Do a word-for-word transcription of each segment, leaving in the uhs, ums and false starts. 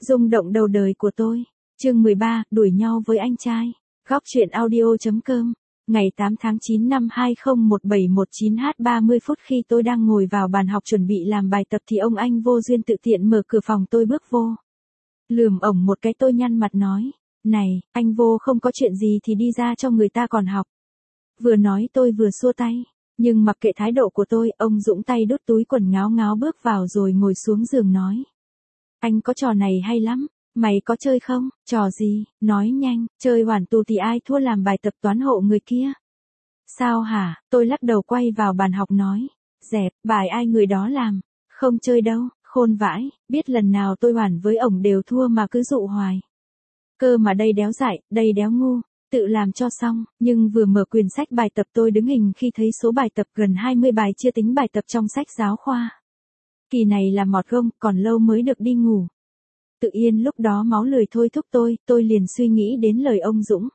Rung động đầu đời của tôi. Chương mười ba, đuổi nhau với anh trai. Góc truyện audio.com. Ngày tám tháng chín năm hai không một bảy một chín h ba mươi phút khi tôi đang ngồi vào bàn học chuẩn bị làm bài tập thì ông anh vô duyên tự tiện mở cửa phòng tôi bước vô. Lườm ổng một cái tôi nhăn mặt nói, này, anh vô không có chuyện gì thì đi ra cho người ta còn học. Vừa nói tôi vừa xua tay, nhưng mặc kệ thái độ của tôi, ông Dũng tay đút túi quần ngáo ngáo bước vào rồi ngồi xuống giường nói. Anh có trò này hay lắm, mày có chơi không? Trò gì? Nói nhanh, chơi hoàn tù thì ai thua làm bài tập toán hộ người kia. Sao hả? Tôi lắc đầu quay vào bàn học nói, dẹp, bài ai người đó làm, không chơi đâu, khôn vãi, biết lần nào tôi hoàn với ổng đều thua mà cứ dụ hoài. Cơ mà đây đéo dại, đây đéo ngu, tự làm cho xong, nhưng vừa mở quyển sách bài tập tôi đứng hình khi thấy số bài tập gần hai mươi bài chưa tính bài tập trong sách giáo khoa. Kỳ này là mọt gông, còn lâu mới được đi ngủ. Tự nhiên lúc đó máu lười thôi thúc tôi, tôi liền suy nghĩ đến lời ông Dũng.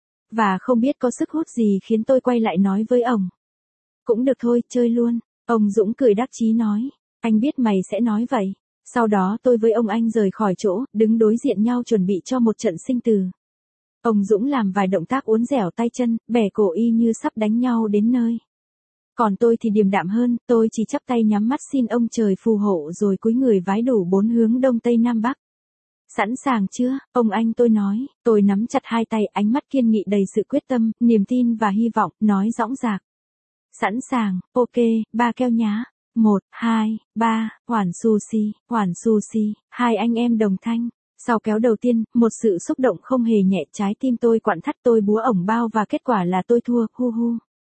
Và không biết có sức hút gì khiến tôi quay lại nói với ông. Cũng được thôi, chơi luôn. Ông Dũng cười đắc chí nói, anh biết mày sẽ nói vậy. Sau đó tôi với ông anh rời khỏi chỗ, đứng đối diện nhau chuẩn bị cho một trận sinh tử. Ông Dũng làm vài động tác uốn dẻo tay chân, bẻ cổ y như sắp đánh nhau đến nơi. Còn tôi thì điềm đạm hơn, tôi chỉ chắp tay nhắm mắt xin ông trời phù hộ rồi cúi người vái đủ bốn hướng đông tây nam bắc. Sẵn sàng chưa? Ông anh tôi nói, tôi nắm chặt hai tay, ánh mắt kiên nghị đầy sự quyết tâm, niềm tin và hy vọng, nói dõng dạc. Sẵn sàng, ok, ba keo nhá. Một, hai, ba, Hoản sushi, Hoản sushi, hai anh em đồng thanh. Sau kéo đầu tiên, một sự xúc động không hề nhẹ, trái tim tôi quặn thắt, tôi búa ổng bao và kết quả là tôi thua, hu hu.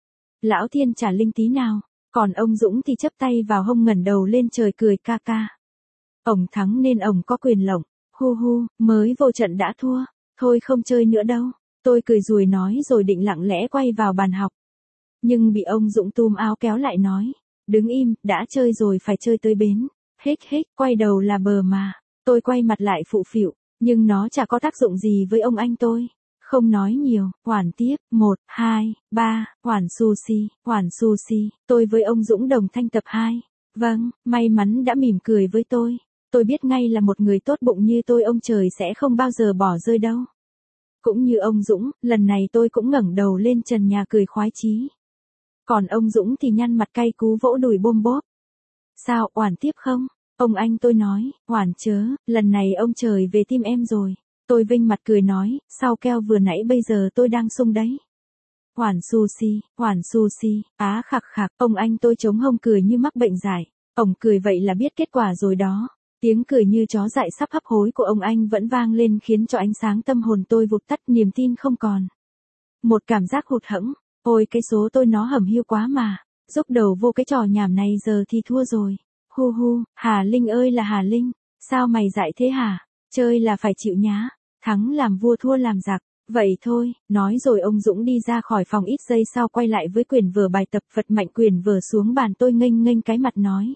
Lão thiên trả linh tí nào, còn ông Dũng thì chấp tay vào hông ngẩng đầu lên trời cười ca ca. Ổng thắng nên ổng có quyền lộng, hu hu, mới vô trận đã thua, thôi không chơi nữa đâu. Tôi cười rùi nói rồi định lặng lẽ quay vào bàn học. Nhưng bị ông Dũng túm áo kéo lại nói, đứng im, đã chơi rồi phải chơi tới bến. Hích hích, quay đầu là bờ mà. Tôi quay mặt lại phụ phịu, nhưng nó chả có tác dụng gì với ông anh tôi. Không nói nhiều, Hoản tiếp, một, hai, ba, Hoản sushi, Hoản sushi, tôi với ông Dũng đồng thanh tập hai. Vâng, may mắn đã mỉm cười với tôi. Tôi biết ngay là một người tốt bụng như tôi ông trời sẽ không bao giờ bỏ rơi đâu. Cũng như ông Dũng, lần này tôi cũng ngẩng đầu lên trần nhà cười khoái chí. Còn ông Dũng thì nhăn mặt cay cú vỗ đùi bôm bốp. Sao, Hoản tiếp không? Ông anh tôi nói, Hoản chớ, lần này ông trời về tim em rồi. Tôi vinh mặt cười nói, sau keo vừa nãy bây giờ tôi đang sung đấy. Hoản sushi, Hoản sushi, á khặc khặc, ông anh tôi chống hông cười như mắc bệnh dại. Ông cười vậy là biết kết quả rồi đó. Tiếng cười như chó dại sắp hấp hối của ông anh vẫn vang lên khiến cho ánh sáng tâm hồn tôi vụt tắt, niềm tin không còn. Một cảm giác hụt hẫng, ôi cái số tôi nó hẩm hiu quá mà, rúc đầu vô cái trò nhảm này giờ thì thua rồi. Hu hu, Hà Linh ơi là Hà Linh, sao mày dại thế hả? Chơi là phải chịu nhá, thắng làm vua thua làm giặc, vậy thôi, nói rồi ông Dũng đi ra khỏi phòng, ít giây sau quay lại với quyển vở bài tập, vật mạnh quyển vở xuống bàn, tôi nghênh nghênh cái mặt nói.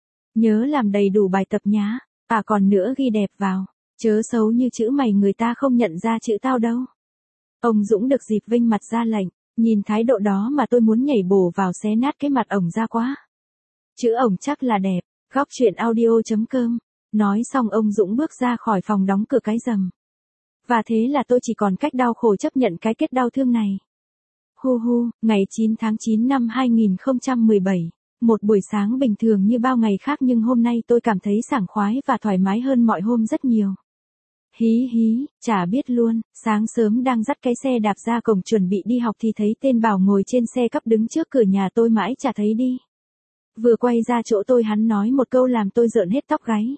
Nhớ làm đầy đủ bài tập nhá, à còn nữa ghi đẹp vào, chớ xấu như chữ mày người ta không nhận ra chữ tao đâu. Ông Dũng được dịp vinh mặt ra lệnh, nhìn thái độ đó mà tôi muốn nhảy bổ vào xé nát cái mặt ổng ra quá. Chữ ổng chắc là đẹp. Góc truyện audio.com. Nói xong ông Dũng bước ra khỏi phòng đóng cửa cái rầm. Và thế là tôi chỉ còn cách đau khổ chấp nhận cái kết đau thương này. Hu hu, ngày chín tháng chín năm hai không một bảy. Một buổi sáng bình thường như bao ngày khác nhưng hôm nay tôi cảm thấy sảng khoái và thoải mái hơn mọi hôm rất nhiều. Hí hí, chả biết luôn, sáng sớm đang dắt cái xe đạp ra cổng chuẩn bị đi học thì thấy tên Bảo ngồi trên xe cắp đứng trước cửa nhà tôi mãi chả thấy đi. Vừa quay ra chỗ tôi hắn nói một câu làm tôi rợn hết tóc gáy.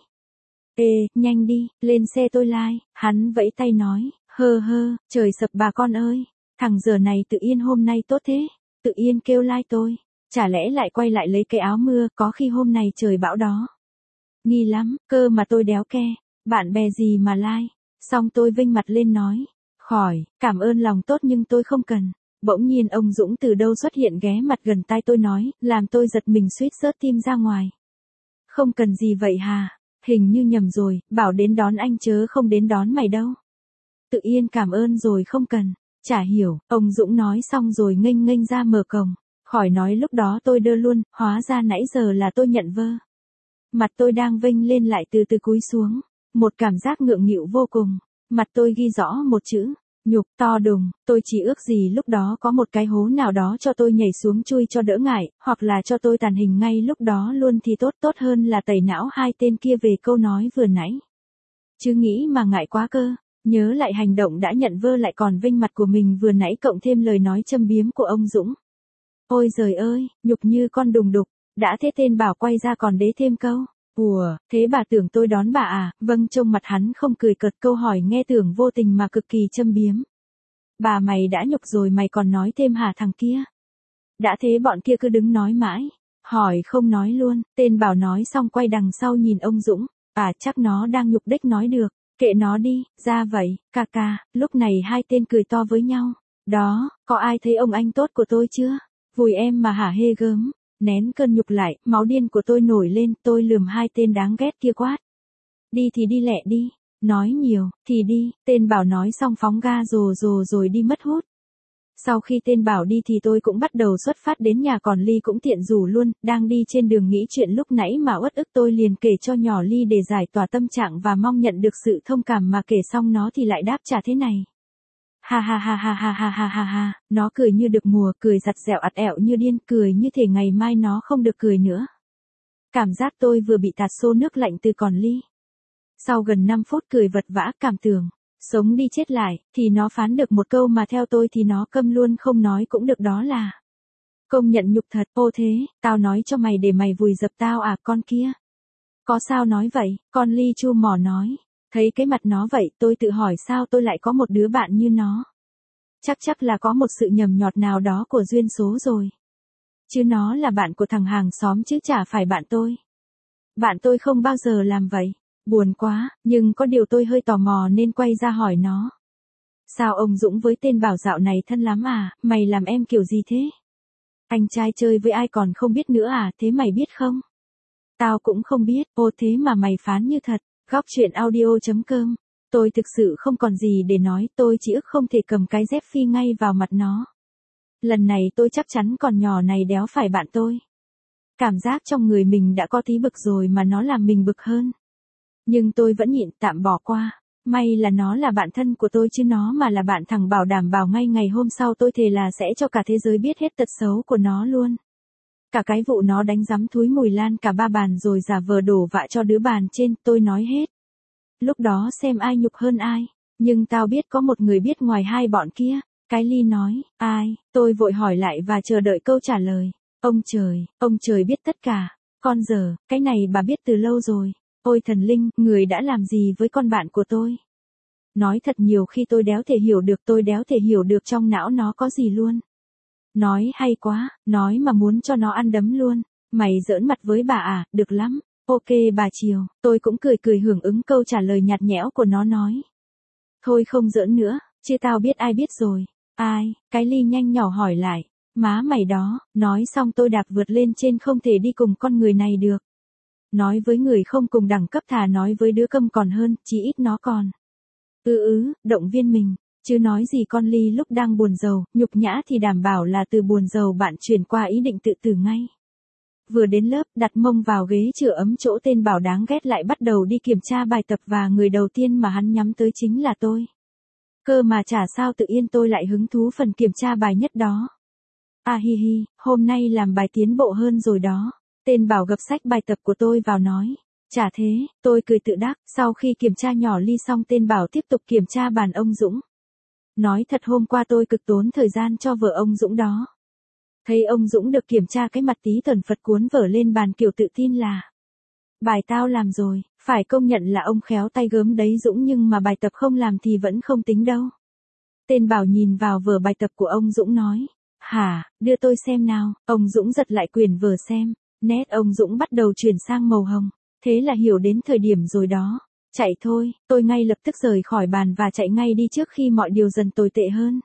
Ê, nhanh đi, lên xe tôi lai, hắn vẫy tay nói, hơ hơ, trời sập bà con ơi, thằng giờ này tự yên hôm nay tốt thế, tự yên kêu lai tôi, chả lẽ lại quay lại lấy cái áo mưa, có khi hôm nay trời bão đó. Nghi lắm, cơ mà tôi đéo ke, bạn bè gì mà lai, xong tôi vinh mặt lên nói, khỏi, cảm ơn lòng tốt nhưng tôi không cần. Bỗng nhiên ông Dũng từ đâu xuất hiện ghé mặt gần tai tôi nói, làm tôi giật mình suýt rớt tim ra ngoài. Không cần gì vậy hà, hình như nhầm rồi, bảo đến đón anh chớ không đến đón mày đâu. Tự yên cảm ơn rồi không cần, chả hiểu, ông Dũng nói xong rồi nghênh nghênh ra mở cổng, khỏi nói lúc đó tôi đơ luôn, hóa ra nãy giờ là tôi nhận vơ. Mặt tôi đang vênh lên lại từ từ cúi xuống. Một cảm giác ngượng nghịu vô cùng. Mặt tôi ghi rõ một chữ, nhục to đùng, tôi chỉ ước gì lúc đó có một cái hố nào đó cho tôi nhảy xuống chui cho đỡ ngại, hoặc là cho tôi tàn hình ngay lúc đó luôn thì tốt tốt hơn là tẩy não hai tên kia về câu nói vừa nãy. Chứ nghĩ mà ngại quá cơ, nhớ lại hành động đã nhận vơ lại còn vinh mặt của mình vừa nãy cộng thêm lời nói châm biếm của ông Dũng. Ôi giời ơi, nhục như con đùng đục, đã thế tên Bảo quay ra còn đế thêm câu. Ủa, thế bà tưởng tôi đón bà à? Vâng, trông mặt hắn không cười cợt câu hỏi nghe tưởng vô tình mà cực kỳ châm biếm. Bà mày đã nhục rồi mày còn nói thêm hả thằng kia? Đã thế bọn kia cứ đứng nói mãi, hỏi không nói luôn, tên Bảo nói xong quay đằng sau nhìn ông Dũng, à chắc nó đang nhục đích nói được, kệ nó đi, ra vậy, ca ca, lúc này hai tên cười to với nhau, đó, có ai thấy ông anh tốt của tôi chưa? Vùi em mà hả hê gớm. Nén cơn nhục lại, máu điên của tôi nổi lên, tôi lườm hai tên đáng ghét kia quát. Đi thì đi lẹ đi, nói nhiều, thì đi, tên Bảo nói xong phóng ga rồ rồ rồi đi mất hút. Sau khi tên Bảo đi thì tôi cũng bắt đầu xuất phát đến nhà còn Ly cũng tiện rủ luôn, đang đi trên đường nghĩ chuyện lúc nãy mà uất ức tôi liền kể cho nhỏ Ly để giải tỏa tâm trạng và mong nhận được sự thông cảm mà kể xong nó thì lại đáp trả thế này. Ha ha ha ha ha ha ha ha ha, nó cười như được mùa, cười giặt dẹo ặt ẹo như điên, cười như thể ngày mai nó không được cười nữa. Cảm giác tôi vừa bị tạt xô nước lạnh từ còn Ly. Sau gần năm phút cười vật vã cảm tưởng, sống đi chết lại, thì nó phán được một câu mà theo tôi thì nó câm luôn không nói cũng được đó là. Công nhận nhục thật, ô thế, tao nói cho mày để mày vùi dập tao à con kia. Có sao nói vậy, con Ly chu mỏ nói. Thấy cái mặt nó vậy tôi tự hỏi sao tôi lại có một đứa bạn như nó. Chắc chắc là có một sự nhầm nhọt nào đó của duyên số rồi. Chứ nó là bạn của thằng hàng xóm chứ chả phải bạn tôi. Bạn tôi không bao giờ làm vậy. Buồn quá, nhưng có điều tôi hơi tò mò nên quay ra hỏi nó. Sao ông Dũng với tên Bảo dạo này thân lắm à, mày làm em kiểu gì thế? Anh trai chơi với ai còn không biết nữa à, thế mày biết không? Tao cũng không biết, ô thế mà mày phán như thật. Góc chuyện audio.com. Tôi thực sự không còn gì để nói, tôi chỉ ức không thể cầm cái dép phi ngay vào mặt nó. Lần này tôi chắc chắn con nhỏ này đéo phải bạn tôi. Cảm giác trong người mình đã có tí bực rồi mà nó làm mình bực hơn. Nhưng tôi vẫn nhịn tạm bỏ qua. May là nó là bạn thân của tôi chứ nó mà là bạn thằng Bảo đảm bảo ngay ngày hôm sau tôi thề là sẽ cho cả thế giới biết hết tật xấu của nó luôn. Cả cái vụ nó đánh giấm thúi mùi lan cả ba bàn rồi giả vờ đổ vạ cho đứa bàn trên, tôi nói hết. Lúc đó xem ai nhục hơn ai, nhưng tao biết có một người biết ngoài hai bọn kia. Cái Ly nói, ai, tôi vội hỏi lại và chờ đợi câu trả lời. Ông trời, ông trời biết tất cả. Con giờ, cái này bà biết từ lâu rồi. Ôi thần linh, người đã làm gì với con bạn của tôi? Nói thật nhiều khi tôi đéo thể hiểu được tôi đéo thể hiểu được trong não nó có gì luôn. Nói hay quá, nói mà muốn cho nó ăn đấm luôn. Mày giỡn mặt với bà à, được lắm. Ok bà chiều, tôi cũng cười cười hưởng ứng câu trả lời nhạt nhẽo của nó nói. Thôi không giỡn nữa, chứ tao biết ai biết rồi. Ai, cái Ly nhanh nhỏ hỏi lại. Má mày đó, nói xong tôi đạp vượt lên trên không thể đi cùng con người này được. Nói với người không cùng đẳng cấp thà nói với đứa câm còn hơn, chí ít nó còn. Ừ ừ, động viên mình. Chứ nói gì con Ly lúc đang buồn rầu, nhục nhã thì đảm bảo là từ buồn rầu bạn chuyển qua ý định tự tử ngay. Vừa đến lớp, đặt mông vào ghế chữa ấm chỗ tên Bảo đáng ghét lại bắt đầu đi kiểm tra bài tập và người đầu tiên mà hắn nhắm tới chính là tôi. Cơ mà chả sao tự nhiên tôi lại hứng thú phần kiểm tra bài nhất đó. À hi hi, hôm nay làm bài tiến bộ hơn rồi đó. Tên Bảo gập sách bài tập của tôi vào nói. Chả thế, tôi cười tự đắc, sau khi kiểm tra nhỏ Ly xong tên Bảo tiếp tục kiểm tra bàn ông Dũng. Nói thật hôm qua tôi cực tốn thời gian cho vợ ông Dũng đó. Thấy ông Dũng được kiểm tra cái mặt tí tần Phật cuốn vở lên bàn kiểu tự tin là. Bài tao làm rồi, phải công nhận là ông khéo tay gớm đấy Dũng nhưng mà bài tập không làm thì vẫn không tính đâu. Tên Bảo nhìn vào vở bài tập của ông Dũng nói. Hả, đưa tôi xem nào, ông Dũng giật lại quyển vở xem, nét ông Dũng bắt đầu chuyển sang màu hồng, thế là hiểu đến thời điểm rồi đó. Chạy thôi, tôi ngay lập tức rời khỏi bàn và chạy ngay đi trước khi mọi điều dần tồi tệ hơn.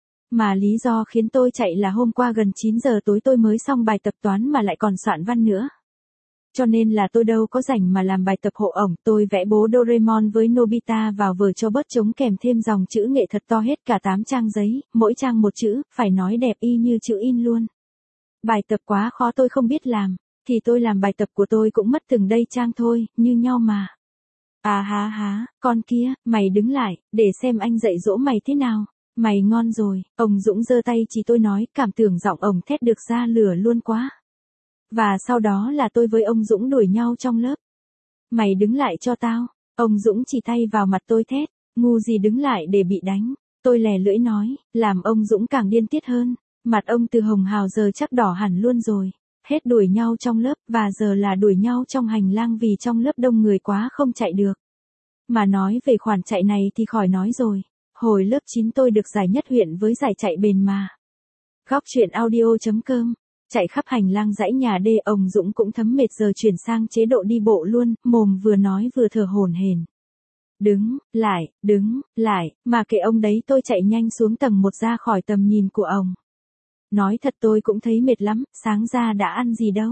Mà lý do khiến tôi chạy là hôm qua gần chín giờ tối tôi mới xong bài tập toán mà lại còn soạn văn nữa. Cho nên là tôi đâu có rảnh mà làm bài tập hộ ổng, tôi vẽ bố Doraemon với Nobita vào vở cho bớt trống kèm thêm dòng chữ nghệ thật to hết cả tám trang giấy, mỗi trang một chữ, phải nói đẹp y như chữ in luôn. Bài tập quá khó tôi không biết làm, thì tôi làm bài tập của tôi cũng mất từng đây trang thôi, như nhau mà. À há há, con kia, mày đứng lại, để xem anh dạy dỗ mày thế nào. Mày ngon rồi, ông Dũng giơ tay chỉ tôi nói, cảm tưởng giọng ông thét được ra lửa luôn quá. Và sau đó là tôi với ông Dũng đuổi nhau trong lớp. Mày đứng lại cho tao, ông Dũng chỉ tay vào mặt tôi thét, ngu gì đứng lại để bị đánh. Tôi lè lưỡi nói, làm ông Dũng càng điên tiết hơn. Mặt ông từ hồng hào giờ chắc đỏ hẳn luôn rồi. Hết đuổi nhau trong lớp, và giờ là đuổi nhau trong hành lang vì trong lớp đông người quá không chạy được. Mà nói về khoản chạy này thì khỏi nói rồi. Hồi lớp chín tôi được giải nhất huyện với giải chạy bền mà. Góc truyện audio chấm com. Chạy khắp hành lang dãy nhà D, ông Dũng cũng thấm mệt giờ chuyển sang chế độ đi bộ luôn, mồm vừa nói vừa thở hổn hển. Đứng, lại, đứng, lại, mà kệ ông đấy, tôi chạy nhanh xuống tầng một ra khỏi tầm nhìn của ông. Nói thật tôi cũng thấy mệt lắm, sáng ra đã ăn gì đâu.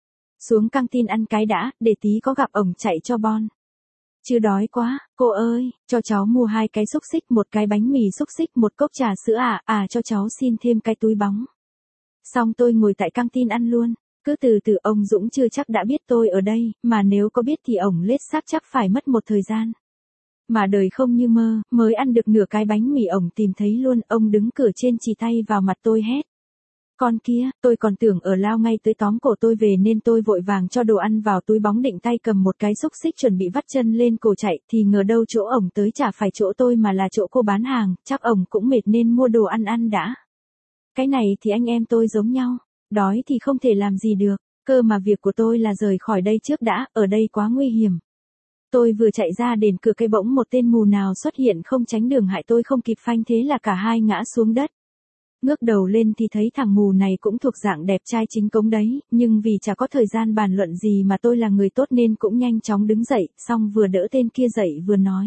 Xuống căng tin ăn cái đã, để tí có gặp ổng chạy cho bon. Chưa đói quá, cô ơi, cho cháu mua hai cái xúc xích, một cái bánh mì xúc xích, một cốc trà sữa à, à cho cháu xin thêm cái túi bóng. Xong tôi ngồi tại căng tin ăn luôn, cứ từ từ. Ông Dũng chưa chắc đã biết tôi ở đây, mà nếu có biết thì ổng lết xác chắc phải mất một thời gian. Mà đời không như mơ, mới ăn được nửa cái bánh mì ổng tìm thấy luôn, ông đứng cửa trên chỉ tay vào mặt tôi hét. Con kia, tôi còn tưởng ở lao ngay tới tóm cổ tôi về nên tôi vội vàng cho đồ ăn vào túi bóng định tay cầm một cái xúc xích chuẩn bị vắt chân lên cổ chạy, thì ngờ đâu chỗ ổng tới chả phải chỗ tôi mà là chỗ cô bán hàng, chắc ổng cũng mệt nên mua đồ ăn ăn đã. Cái này thì anh em tôi giống nhau, đói thì không thể làm gì được, cơ mà việc của tôi là rời khỏi đây trước đã, ở đây quá nguy hiểm. Tôi vừa chạy ra đến cửa cây bỗng một tên mù nào xuất hiện không tránh đường hại tôi không kịp phanh, thế là cả hai ngã xuống đất. Ngước đầu lên thì thấy thằng mù này cũng thuộc dạng đẹp trai chính cống đấy, nhưng vì chả có thời gian bàn luận gì mà tôi là người tốt nên cũng nhanh chóng đứng dậy, xong vừa đỡ tên kia dậy vừa nói.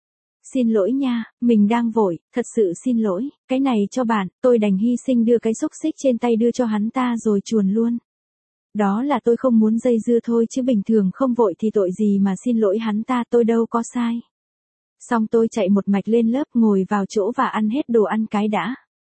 Xin lỗi nha, mình đang vội, thật sự xin lỗi, cái này cho bạn, tôi đành hy sinh đưa cái xúc xích trên tay đưa cho hắn ta rồi chuồn luôn. Đó là tôi không muốn dây dưa thôi, chứ bình thường không vội thì tội gì mà xin lỗi hắn ta, tôi đâu có sai. Xong tôi chạy một mạch lên lớp, ngồi vào chỗ và ăn hết đồ ăn cái đã.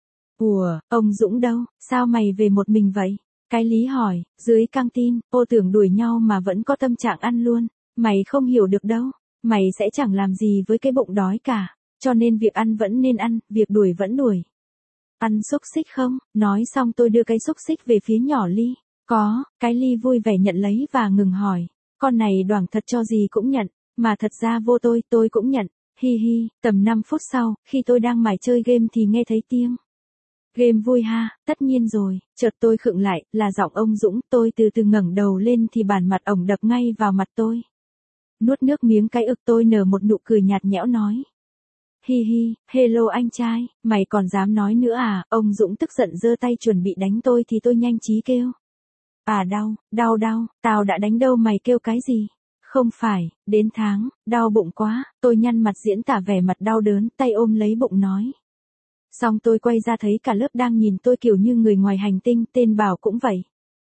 Ủa, ông Dũng đâu, sao mày về một mình vậy? Cái Lý hỏi, dưới căng tin, ô tưởng đuổi nhau mà vẫn có tâm trạng ăn luôn, mày không hiểu được đâu, mày sẽ chẳng làm gì với cái bụng đói cả, cho nên việc ăn vẫn nên ăn, việc đuổi vẫn đuổi. Ăn xúc xích không? Nói xong tôi đưa cái xúc xích về phía nhỏ Ly. Có, cái Ly vui vẻ nhận lấy và ngừng hỏi, con này đoảng thật cho gì cũng nhận, mà thật ra vô tôi, tôi cũng nhận, hi hi. Tầm năm phút sau, khi tôi đang mải chơi game thì nghe thấy tiếng. Game vui ha, tất nhiên rồi, chợt tôi khựng lại, là giọng ông Dũng, tôi từ từ ngẩng đầu lên thì bản mặt ổng đập ngay vào mặt tôi. Nuốt nước miếng cái ực, tôi nở một nụ cười nhạt nhẽo nói. Hi hi, hello anh trai, mày còn dám nói nữa à? Ông Dũng tức giận giơ tay chuẩn bị đánh tôi thì tôi nhanh trí kêu. À đau, đau đau, tao đã đánh đâu, mày kêu cái gì? Không phải, đến tháng, đau bụng quá, tôi nhăn mặt diễn tả vẻ mặt đau đớn, tay ôm lấy bụng nói. Xong tôi quay ra thấy cả lớp đang nhìn tôi kiểu như người ngoài hành tinh, tên Bảo cũng vậy.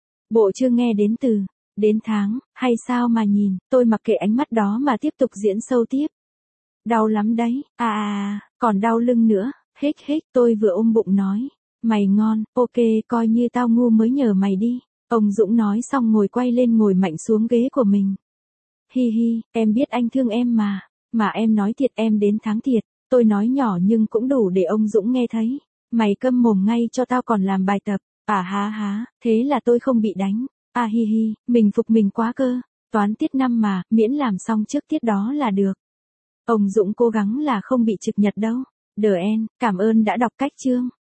Bộ chưa nghe đến từ, đến tháng, hay sao mà nhìn, tôi mặc kệ ánh mắt đó mà tiếp tục diễn sâu tiếp. Đau lắm đấy, à à, còn đau lưng nữa, hích hích, tôi vừa ôm bụng nói. Mày ngon, ok, coi như tao ngu mới nhờ mày đi. Ông Dũng nói xong ngồi quay lên ngồi mạnh xuống ghế của mình. Hi hi, em biết anh thương em mà, mà em nói thiệt em đến tháng thiệt. Tôi nói nhỏ nhưng cũng đủ để ông Dũng nghe thấy. Mày câm mồm ngay cho tao còn làm bài tập. À há há, thế là tôi không bị đánh. À hi hi, mình phục mình quá cơ. Toán tiết năm mà, miễn làm xong trước tiết đó là được. Ông Dũng cố gắng là không bị trực nhật đâu. Đờ en, cảm ơn đã đọc cách chương.